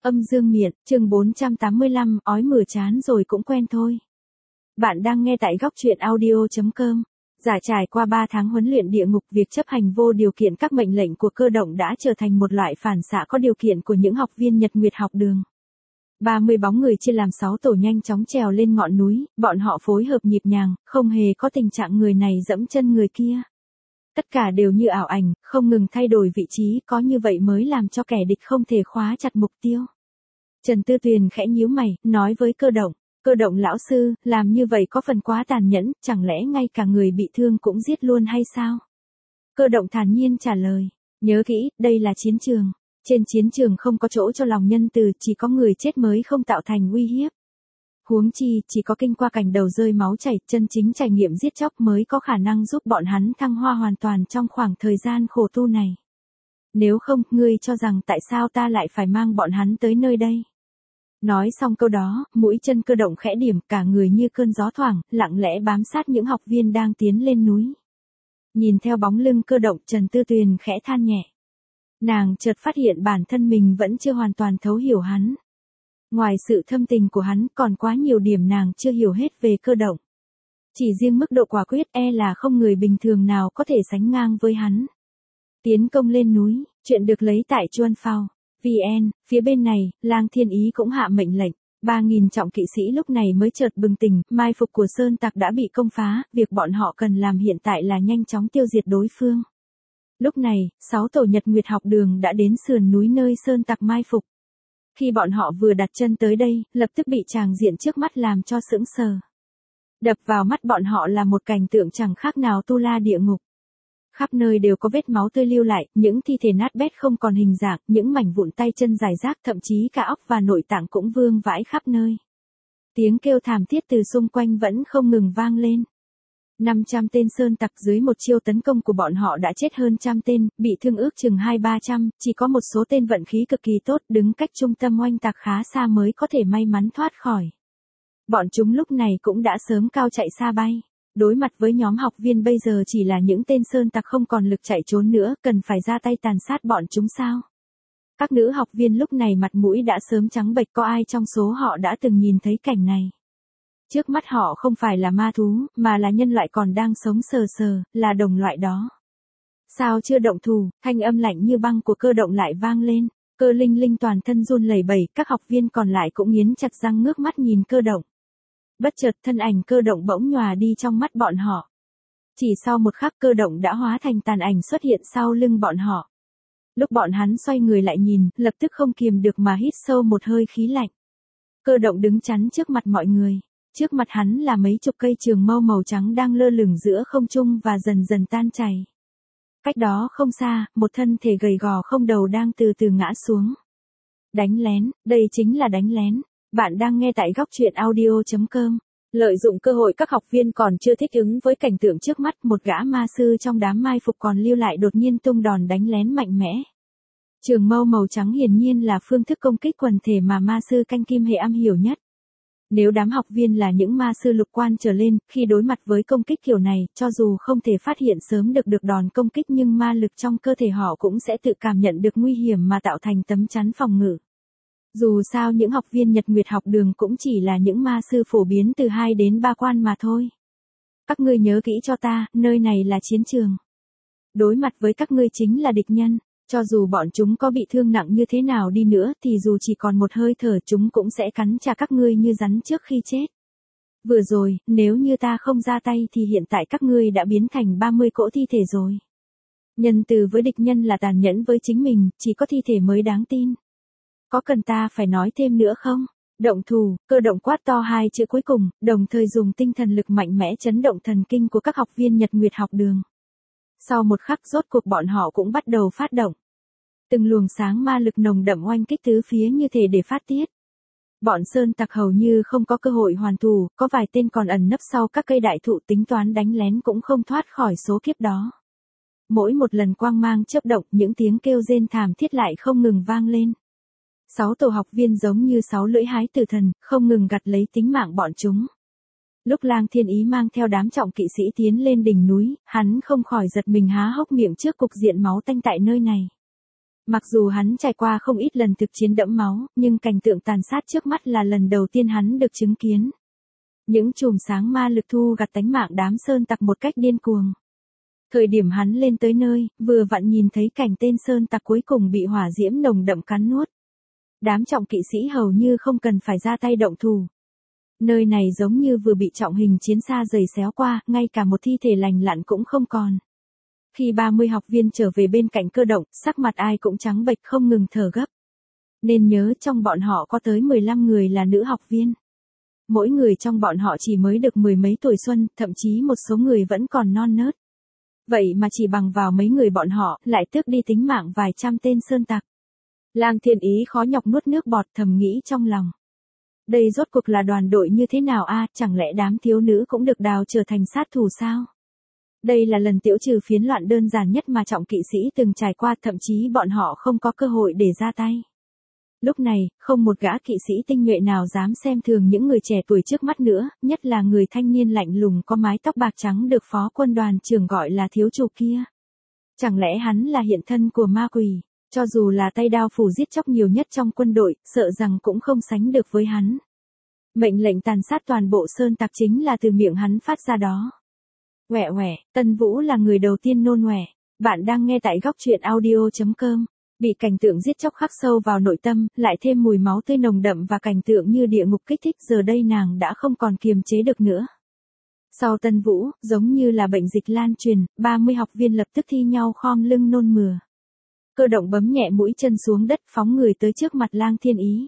Âm dương miện, chương 485, ói mửa chán rồi cũng quen thôi. Bạn đang nghe tại góc truyện audio.com. Trải qua 3 tháng huấn luyện địa ngục, việc chấp hành vô điều kiện các mệnh lệnh của cơ động đã trở thành một loại phản xạ có điều kiện của những học viên Nhật Nguyệt học đường. 30 bóng người chia làm 6 tổ nhanh chóng trèo lên ngọn núi, bọn họ phối hợp nhịp nhàng, không hề có tình trạng người này giẫm chân người kia. Tất cả đều như ảo ảnh, không ngừng thay đổi vị trí, có như vậy mới làm cho kẻ địch không thể khóa chặt mục tiêu. Trần Tư Tuyền khẽ nhíu mày, nói với cơ động lão sư, làm như vậy có phần quá tàn nhẫn, chẳng lẽ ngay cả người bị thương cũng giết luôn hay sao? Cơ động thản nhiên trả lời, nhớ kỹ, đây là chiến trường. Trên chiến trường không có chỗ cho lòng nhân từ, chỉ có người chết mới không tạo thành uy hiếp. Huống chi, chỉ có kinh qua cảnh đầu rơi máu chảy, chân chính trải nghiệm giết chóc mới có khả năng giúp bọn hắn thăng hoa hoàn toàn trong khoảng thời gian khổ tu này. Nếu không, ngươi cho rằng tại sao ta lại phải mang bọn hắn tới nơi đây? Nói xong câu đó, mũi chân cơ động khẽ điểm, cả người như cơn gió thoảng, lặng lẽ bám sát những học viên đang tiến lên núi. Nhìn theo bóng lưng cơ động, Trần Tư Tuyền khẽ than nhẹ. Nàng chợt phát hiện bản thân mình vẫn chưa hoàn toàn thấu hiểu hắn. Ngoài sự thâm tình của hắn, còn quá nhiều điểm nàng chưa hiểu hết về cơ động. Chỉ riêng mức độ quả quyết là không người bình thường nào có thể sánh ngang với hắn. Tiến công lên núi, chuyện được lấy tại Chuan Phao, VN, phía bên này, Lang Thiên Ý cũng hạ mệnh lệnh. 3.000 trọng kỵ sĩ lúc này mới chợt bừng tỉnh, mai phục của Sơn Tặc đã bị công phá, việc bọn họ cần làm hiện tại là nhanh chóng tiêu diệt đối phương. Lúc này, 6 tổ Nhật Nguyệt học đường đã đến sườn núi nơi Sơn Tặc mai phục. Khi bọn họ vừa đặt chân tới đây, lập tức bị tràng diện trước mắt làm cho sững sờ. Đập vào mắt bọn họ là một cảnh tượng chẳng khác nào tu la địa ngục. Khắp nơi đều có vết máu tươi lưu lại, những thi thể nát bét không còn hình dạng, những mảnh vụn tay chân rải rác, thậm chí cả óc và nội tạng cũng vương vãi khắp nơi. Tiếng kêu thảm thiết từ xung quanh vẫn không ngừng vang lên. 500 tên Sơn Tặc dưới một chiêu tấn công của bọn họ đã chết hơn 100 tên, bị thương ước chừng 200-300, chỉ có một số tên vận khí cực kỳ tốt đứng cách trung tâm oanh tạc khá xa mới có thể may mắn thoát khỏi. Bọn chúng lúc này cũng đã sớm cao chạy xa bay. Đối mặt với nhóm học viên bây giờ chỉ là những tên Sơn Tặc không còn lực chạy trốn nữa, cần phải ra tay tàn sát bọn chúng sao? Các nữ học viên lúc này mặt mũi đã sớm trắng bệch, có ai trong số họ đã từng nhìn thấy cảnh này? Trước mắt họ không phải là ma thú, mà là nhân loại còn đang sống sờ sờ, là đồng loại đó. Sao chưa động thủ? Thanh âm lạnh như băng của cơ động lại vang lên. Cơ Linh Linh toàn thân run lẩy bẩy, các học viên còn lại cũng nghiến chặt răng ngước mắt nhìn cơ động. Bất chợt thân ảnh cơ động bỗng nhòa đi trong mắt bọn họ. Chỉ sau một khắc cơ động đã hóa thành tàn ảnh xuất hiện sau lưng bọn họ. Lúc bọn hắn xoay người lại nhìn, lập tức không kiềm được mà hít sâu một hơi khí lạnh. Cơ động đứng chắn trước mặt mọi người. Trước mặt hắn là mấy chục cây trường mâu màu trắng đang lơ lửng giữa không trung và dần dần tan chảy. Cách đó không xa, một thân thể gầy gò không đầu đang từ từ ngã xuống. Đánh lén, đây chính là đánh lén. Bạn đang nghe tại góc truyện audio.com. Lợi dụng cơ hội các học viên còn chưa thích ứng với cảnh tượng trước mắt, một gã ma sư trong đám mai phục còn lưu lại đột nhiên tung đòn đánh lén mạnh mẽ. Trường mâu màu trắng hiển nhiên là phương thức công kích quần thể mà ma sư canh kim hệ am hiểu nhất. Nếu đám học viên là những ma sư lục quan trở lên, khi đối mặt với công kích kiểu này, cho dù không thể phát hiện sớm được đòn công kích nhưng ma lực trong cơ thể họ cũng sẽ tự cảm nhận được nguy hiểm mà tạo thành tấm chắn phòng ngự. Dù sao những học viên Nhật Nguyệt học đường cũng chỉ là những ma sư phổ biến từ 2 đến 3 quan mà thôi. Các ngươi nhớ kỹ cho ta, nơi này là chiến trường. Đối mặt với các ngươi chính là địch nhân. Cho dù bọn chúng có bị thương nặng như thế nào đi nữa thì dù chỉ còn một hơi thở chúng cũng sẽ cắn trả các ngươi như rắn trước khi chết. Vừa rồi, nếu như ta không ra tay thì hiện tại các ngươi đã biến thành 30 cỗ thi thể rồi. Nhân từ với địch nhân là tàn nhẫn với chính mình, chỉ có thi thể mới đáng tin. Có cần ta phải nói thêm nữa không? Động thủ, cơ động quát to 2 chữ cuối cùng, đồng thời dùng tinh thần lực mạnh mẽ chấn động thần kinh của các học viên Nhật Nguyệt học đường. Sau một khắc rốt cuộc bọn họ cũng bắt đầu phát động. Từng luồng sáng ma lực nồng đậm oanh kích tứ phía như thể để phát tiết. Bọn Sơn Tặc hầu như không có cơ hội hoàn thủ, có vài tên còn ẩn nấp sau các cây đại thụ tính toán đánh lén cũng không thoát khỏi số kiếp đó. Mỗi một lần quang mang chớp động, những tiếng kêu rên thảm thiết lại không ngừng vang lên. 6 tổ học viên giống như 6 lưỡi hái tử thần, không ngừng gặt lấy tính mạng bọn chúng. Lúc Lang Thiên Ý mang theo đám trọng kỵ sĩ tiến lên đỉnh núi, hắn không khỏi giật mình há hốc miệng trước cục diện máu tanh tại nơi này. Mặc dù hắn trải qua không ít lần thực chiến đẫm máu, nhưng cảnh tượng tàn sát trước mắt là lần đầu tiên hắn được chứng kiến. Những chùm sáng ma lực thu gặt tánh mạng đám sơn tặc một cách điên cuồng. Thời điểm hắn lên tới nơi, vừa vặn nhìn thấy cảnh tên sơn tặc cuối cùng bị hỏa diễm nồng đậm cắn nuốt. Đám trọng kỵ sĩ hầu như không cần phải ra tay động thủ. Nơi này giống như vừa bị trọng hình chiến xa giày xéo qua, ngay cả một thi thể lành lặn cũng không còn. Khi 30 học viên trở về bên cạnh Cơ Động, sắc mặt ai cũng trắng bệch không ngừng thở gấp. Nên nhớ trong bọn họ có tới 15 người là nữ học viên. Mỗi người trong bọn họ chỉ mới được mười mấy tuổi xuân, thậm chí một số người vẫn còn non nớt. Vậy mà chỉ bằng vào mấy người bọn họ, lại tước đi tính mạng vài trăm tên sơn tặc. Lang Thiên Ý khó nhọc nuốt nước bọt thầm nghĩ trong lòng. Đây rốt cuộc là đoàn đội như thế nào a? Chẳng lẽ đám thiếu nữ cũng được đào trở thành sát thủ sao? Đây là lần tiểu trừ phiến loạn đơn giản nhất mà trọng kỵ sĩ từng trải qua, thậm chí bọn họ không có cơ hội để ra tay. Lúc này, không một gã kỵ sĩ tinh nhuệ nào dám xem thường những người trẻ tuổi trước mắt nữa, nhất là người thanh niên lạnh lùng có mái tóc bạc trắng được phó quân đoàn trưởng gọi là thiếu chủ kia. Chẳng lẽ hắn là hiện thân của ma quỷ, cho dù là tay đao phủ giết chóc nhiều nhất trong quân đội, sợ rằng cũng không sánh được với hắn. Mệnh lệnh tàn sát toàn bộ sơn tặc chính là từ miệng hắn phát ra đó. Quẹ quẹ, Tân Vũ là người đầu tiên nôn quẹ. Bạn đang nghe tại góc truyện audio.com. Bị cảnh tượng giết chóc khắc sâu vào nội tâm, lại thêm mùi máu tươi nồng đậm và cảnh tượng như địa ngục kích thích, giờ đây nàng đã không còn kiềm chế được nữa. Sau Tân Vũ, giống như là bệnh dịch lan truyền, 30 học viên lập tức thi nhau khom lưng nôn mửa. Cơ Động bấm nhẹ mũi chân xuống đất, phóng người tới trước mặt Lang Thiên Ý.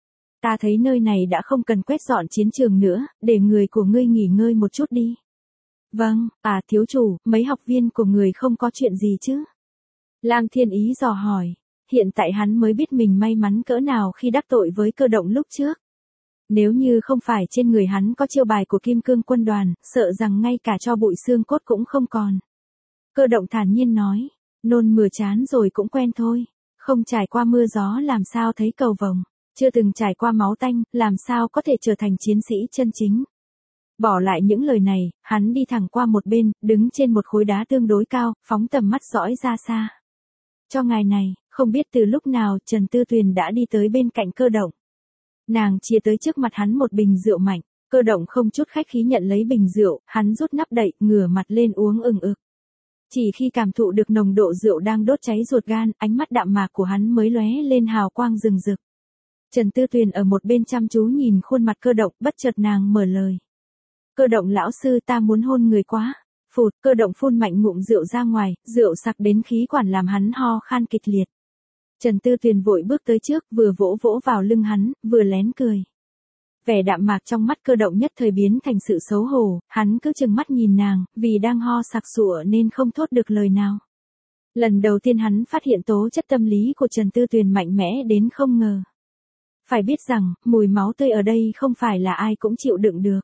Ta thấy nơi này đã không cần quét dọn chiến trường nữa, để người của ngươi nghỉ ngơi một chút đi. Vâng, thiếu chủ, mấy học viên của người không có chuyện gì chứ? Lang Thiên Ý dò hỏi, hiện tại hắn mới biết mình may mắn cỡ nào khi đắc tội với Cơ Động lúc trước. Nếu như không phải trên người hắn có chiêu bài của Kim Cương quân đoàn, sợ rằng ngay cả cho bụi xương cốt cũng không còn. Cơ Động thản nhiên nói, nôn mửa chán rồi cũng quen thôi, không trải qua mưa gió làm sao thấy cầu vồng, chưa từng trải qua máu tanh, làm sao có thể trở thành chiến sĩ chân chính. Bỏ lại những lời này, hắn đi thẳng qua một bên, đứng trên một khối đá tương đối cao, phóng tầm mắt dõi ra xa. Cho ngày này, không biết từ lúc nào Trần Tư Tuyền đã đi tới bên cạnh Cơ Động. Nàng chia tới trước mặt hắn một bình rượu mạnh, Cơ Động không chút khách khí nhận lấy bình rượu, hắn rút nắp đậy, ngửa mặt lên uống ừng ực. Chỉ khi cảm thụ được nồng độ rượu đang đốt cháy ruột gan, ánh mắt đạm mạc của hắn mới lóe lên hào quang rừng rực. Trần Tư Tuyền ở một bên chăm chú nhìn khuôn mặt Cơ Động, bất chợt nàng mở lời. Cơ Động lão sư, ta muốn hôn người quá. Phụt, Cơ Động phun mạnh ngụm rượu ra ngoài, rượu sặc đến khí quản làm hắn ho khan kịch liệt. Trần Tư Tuyền vội bước tới trước, vừa vỗ vỗ vào lưng hắn, vừa lén cười. Vẻ đạm mạc trong mắt Cơ Động nhất thời biến thành sự xấu hổ, hắn cứ trừng mắt nhìn nàng, vì đang ho sặc sụa nên không thốt được lời nào. Lần đầu tiên hắn phát hiện tố chất tâm lý của Trần Tư Tuyền mạnh mẽ đến không ngờ. Phải biết rằng, mùi máu tươi ở đây không phải là ai cũng chịu đựng được.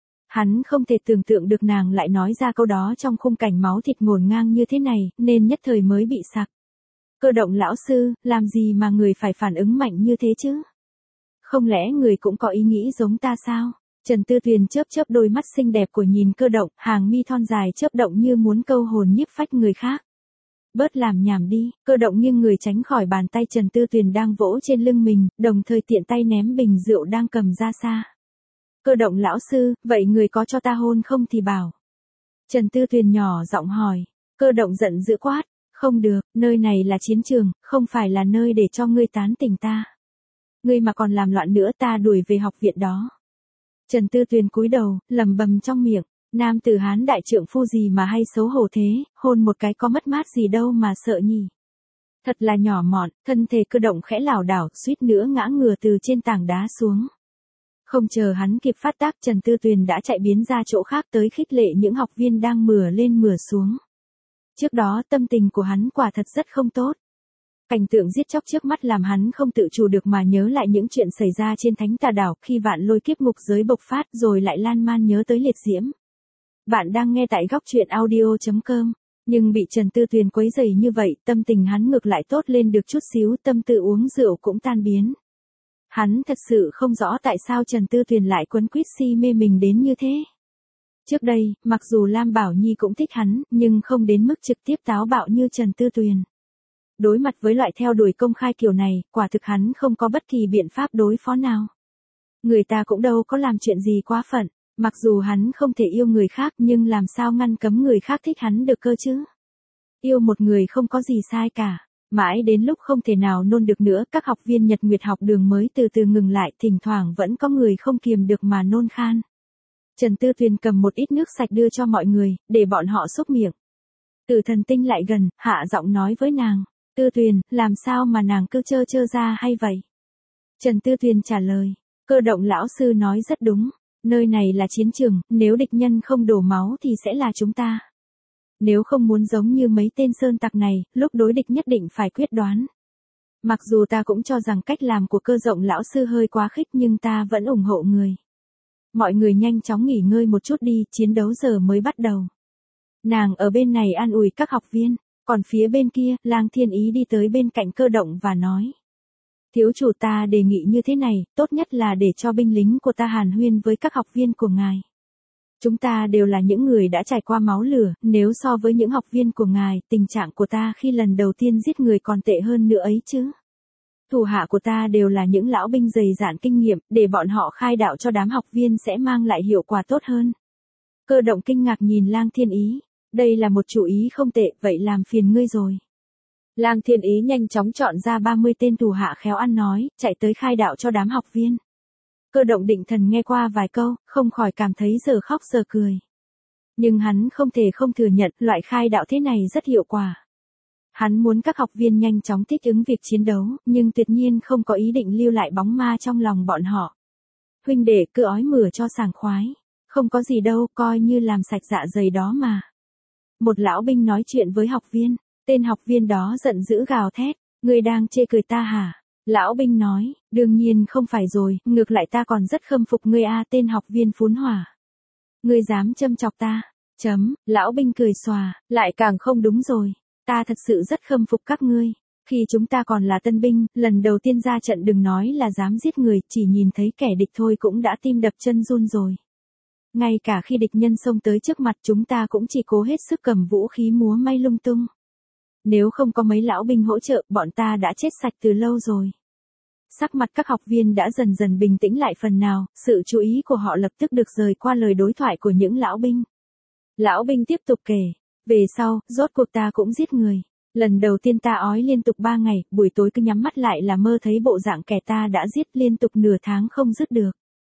Hắn không thể tưởng tượng được nàng lại nói ra câu đó trong khung cảnh máu thịt ngổn ngang như thế này, nên nhất thời mới bị sặc. Cơ Động lão sư, làm gì mà người phải phản ứng mạnh như thế chứ? Không lẽ người cũng có ý nghĩ giống ta sao? Trần Tư Tuyền chớp chớp đôi mắt xinh đẹp của nhìn Cơ Động, hàng mi thon dài chớp động như muốn câu hồn nhiếp phách người khác. Bớt làm nhảm đi, Cơ Động nghiêng người tránh khỏi bàn tay Trần Tư Tuyền đang vỗ trên lưng mình, đồng thời tiện tay ném bình rượu đang cầm ra xa. Cơ Động lão sư, vậy người có cho ta hôn không thì bảo. Trần Tư Tuyền nhỏ giọng hỏi. Cơ Động giận dữ quát. Không được, nơi này là chiến trường, không phải là nơi để cho ngươi tán tỉnh ta. Ngươi mà còn làm loạn nữa ta đuổi về học viện đó. Trần Tư Tuyền cúi đầu, lẩm bẩm trong miệng. Nam tử Hán đại trượng phu gì mà hay xấu hổ thế, hôn một cái có mất mát gì đâu mà sợ nhỉ. Thật là nhỏ mọn, thân thể Cơ Động khẽ lảo đảo, suýt nữa ngã ngửa từ trên tảng đá xuống. Không chờ hắn kịp phát tác, Trần Tư Tuyền đã chạy biến ra chỗ khác tới khích lệ những học viên đang mửa lên mửa xuống. Trước đó tâm tình của hắn quả thật rất không tốt. Cảnh tượng giết chóc trước mắt làm hắn không tự chủ được mà nhớ lại những chuyện xảy ra trên Thánh Tà Đảo khi Vạn Lôi kiếp ngục giới bộc phát rồi lại lan man nhớ tới liệt diễm. Bạn đang nghe tại góc truyện audio.com, nhưng bị Trần Tư Tuyền quấy rầy như vậy, tâm tình hắn ngược lại tốt lên được chút xíu, tâm tư uống rượu cũng tan biến. Hắn thật sự không rõ tại sao Trần Tư Tuyền lại quấn quýt si mê mình đến như thế. Trước đây, mặc dù Lam Bảo Nhi cũng thích hắn, nhưng không đến mức trực tiếp táo bạo như Trần Tư Tuyền. Đối mặt với loại theo đuổi công khai kiểu này, quả thực hắn không có bất kỳ biện pháp đối phó nào. Người ta cũng đâu có làm chuyện gì quá phận, mặc dù hắn không thể yêu người khác nhưng làm sao ngăn cấm người khác thích hắn được cơ chứ. Yêu một người không có gì sai cả. Mãi đến lúc không thể nào nôn được nữa, các học viên Nhật Nguyệt học đường mới từ từ ngừng lại, thỉnh thoảng vẫn có người không kiềm được mà nôn khan. Trần Tư Tuyền cầm một ít nước sạch đưa cho mọi người, để bọn họ xúc miệng. Từ Thần Tinh lại gần, hạ giọng nói với nàng, Tư Tuyền, làm sao mà nàng cứ trơ trơ ra hay vậy? Trần Tư Tuyền trả lời, Cơ Động lão sư nói rất đúng, nơi này là chiến trường, nếu địch nhân không đổ máu thì sẽ là chúng ta. Nếu không muốn giống như mấy tên sơn tặc này, lúc đối địch nhất định phải quyết đoán. Mặc dù ta cũng cho rằng cách làm của Cơ Rộng lão sư hơi quá khích nhưng ta vẫn ủng hộ người. Mọi người nhanh chóng nghỉ ngơi một chút đi, chiến đấu giờ mới bắt đầu. Nàng ở bên này an ủi các học viên, còn phía bên kia, Lang Thiên Ý đi tới bên cạnh Cơ Động và nói. Thiếu chủ, ta đề nghị như thế này, tốt nhất là để cho binh lính của ta hàn huyên với các học viên của ngài. Chúng ta đều là những người đã trải qua máu lửa, nếu so với những học viên của ngài, tình trạng của ta khi lần đầu tiên giết người còn tệ hơn nữa ấy chứ. Thủ hạ của ta đều là những lão binh dày dạn kinh nghiệm, để bọn họ khai đạo cho đám học viên sẽ mang lại hiệu quả tốt hơn. Cơ Động kinh ngạc nhìn Lang Thiên Ý, đây là một chủ ý không tệ, vậy làm phiền ngươi rồi. Lang Thiên Ý nhanh chóng chọn ra 30 tên thủ hạ khéo ăn nói, chạy tới khai đạo cho đám học viên. Cơ Động định thần nghe qua vài câu, không khỏi cảm thấy giờ khóc giờ cười. Nhưng hắn không thể không thừa nhận loại khai đạo thế này rất hiệu quả. Hắn muốn các học viên nhanh chóng thích ứng việc chiến đấu, nhưng tuyệt nhiên không có ý định lưu lại bóng ma trong lòng bọn họ. Huynh đệ cứ ói mửa cho sảng khoái. Không có gì đâu, coi như làm sạch dạ dày đó mà. Một lão binh nói chuyện với học viên, tên học viên đó giận dữ gào thét, ngươi đang chê cười ta hả? Lão binh nói, đương nhiên không phải rồi, ngược lại ta còn rất khâm phục ngươi a. Tên học viên phún hỏa. Ngươi dám châm chọc ta? Lão binh cười xòa, lại càng không đúng rồi. Ta thật sự rất khâm phục các ngươi. Khi chúng ta còn là tân binh, lần đầu tiên ra trận đừng nói là dám giết người, chỉ nhìn thấy kẻ địch thôi cũng đã tim đập chân run rồi. Ngay cả khi địch nhân xông tới trước mặt chúng ta cũng chỉ cố hết sức cầm vũ khí múa may lung tung. Nếu không có mấy lão binh hỗ trợ, bọn ta đã chết sạch từ lâu rồi. Sắc mặt các học viên đã dần dần bình tĩnh lại phần nào, sự chú ý của họ lập tức được rời qua lời đối thoại của những lão binh. Lão binh tiếp tục kể, về sau, rốt cuộc ta cũng giết người. Lần đầu tiên ta ói liên tục 3 ngày, buổi tối cứ nhắm mắt lại là mơ thấy bộ dạng kẻ ta đã giết liên tục nửa tháng không dứt được.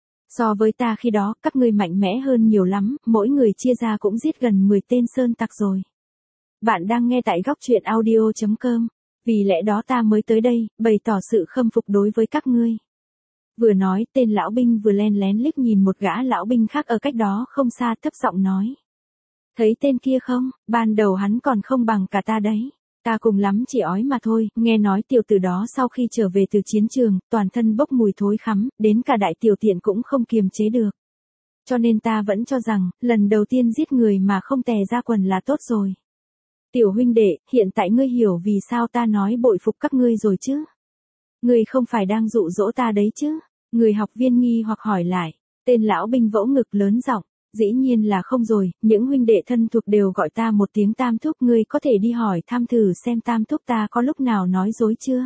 So với ta khi đó, các ngươi mạnh mẽ hơn nhiều lắm, mỗi người chia ra cũng giết gần 10 tên sơn tặc rồi. Bạn đang nghe tại góc truyện audio.com, vì lẽ đó ta mới tới đây, bày tỏ sự khâm phục đối với các ngươi. Vừa nói, tên lão binh vừa len lén liếc nhìn một gã lão binh khác ở cách đó không xa, thấp giọng nói. Thấy tên kia không, ban đầu hắn còn không bằng cả ta đấy. Ta cùng lắm chỉ ói mà thôi, nghe nói tiểu tử đó sau khi trở về từ chiến trường, toàn thân bốc mùi thối khắm, đến cả đại tiểu tiện cũng không kiềm chế được. Cho nên ta vẫn cho rằng, lần đầu tiên giết người mà không tè ra quần là tốt rồi. Tiểu huynh đệ, hiện tại ngươi hiểu vì sao ta nói bội phục các ngươi rồi chứ? Ngươi không phải đang dụ dỗ ta đấy chứ? Người học viên nghi hoặc hỏi lại, tên lão binh vỗ ngực lớn giọng. Dĩ nhiên là không rồi, những huynh đệ thân thuộc đều gọi ta một tiếng Tam Thúc, ngươi có thể đi hỏi thăm thử xem Tam Thúc ta có lúc nào nói dối chưa.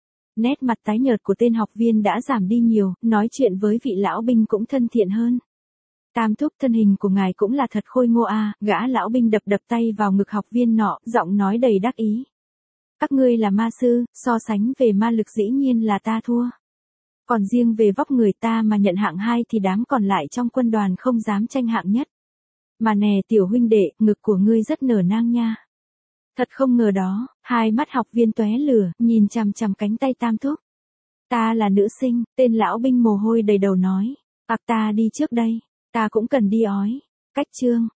Nét mặt tái nhợt của tên học viên đã giảm đi nhiều, nói chuyện với vị lão binh cũng thân thiện hơn. Tam Thúc, thân hình của ngài cũng là thật khôi ngô a. Gã lão binh đập đập tay vào ngực học viên nọ, giọng nói đầy đắc ý. Các ngươi là ma sư, so sánh về ma lực dĩ nhiên là ta thua. Còn riêng về vóc người ta mà nhận hạng 2 thì đám còn lại trong quân đoàn không dám tranh hạng nhất. Mà nè tiểu huynh đệ, ngực của ngươi rất nở nang nha. Thật không ngờ đó, hai mắt học viên tóe lửa, nhìn chằm chằm cánh tay Tam Thúc. Ta là nữ sinh, tên lão binh mồ hôi đầy đầu nói. Ta đi trước đây, ta cũng cần đi ói. Cách chương.